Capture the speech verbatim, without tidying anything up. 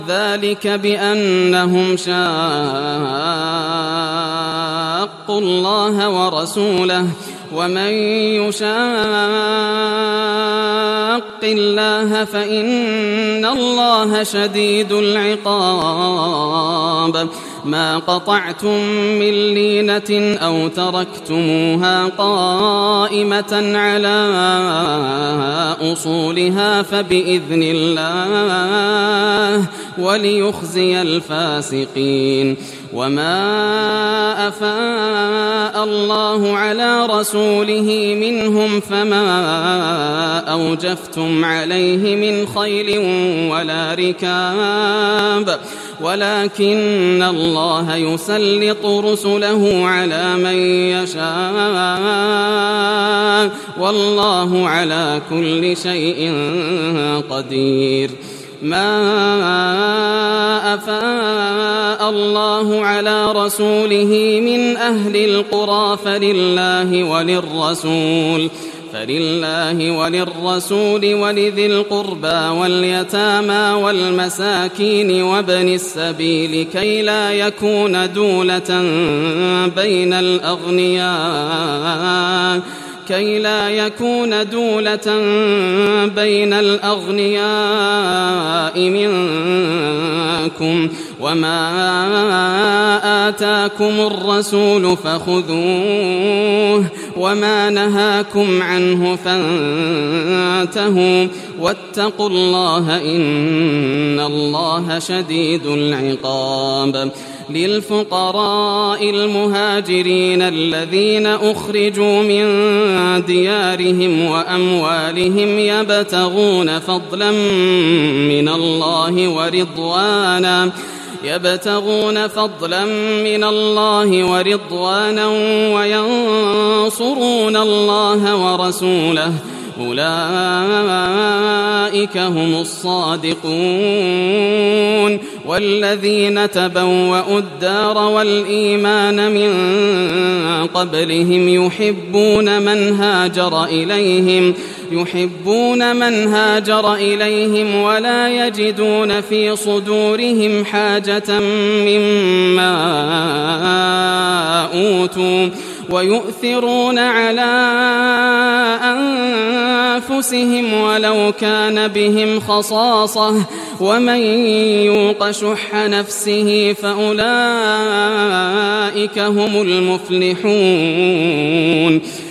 ذلك بأنهم شاقوا الله ورسوله ومن يشاق الله فإن الله شديد العقاب ما قطعتم من لينة أو تركتموها قائمة على أصولها فبإذن الله وليخزي الفاسقين وما أفاء الله على رسوله منهم فما أوجفتم عليه من خيل ولا ركاب ولكن الله يسلط رسله على من يشاء والله على كل شيء قدير ما أفاء الله على رسوله من أهل القرى فلله وللرسول فلله وللرسول ولذي القربى واليتامى والمساكين وابن السبيل كي لا يكون دولة بين الأغنياء كي لا يكون دولة بين الأغنياء منكم وما آتاكم الرسول فخذوه وما نهاكم عنه فانتهوا واتقوا الله إن الله شديد العقاب للفقراء المهاجرين الذين أخرجوا من ديارهم وأموالهم يبتغون فضلا من الله ورضوانا يبتغون فضلا من الله ورضوانا وينصرون الله ورسوله أولئك هم الصادقون والذين تبوأوا الدار والإيمان من قبلهم يحبون من هاجر إليهم يحبون من هاجر إليهم ولا يجدون في صدورهم حاجة مما أوتوا ويؤثرون على أنفسهم ولو كان بهم خصاصة ومن يوق شح نفسه فأولئك هم المفلحون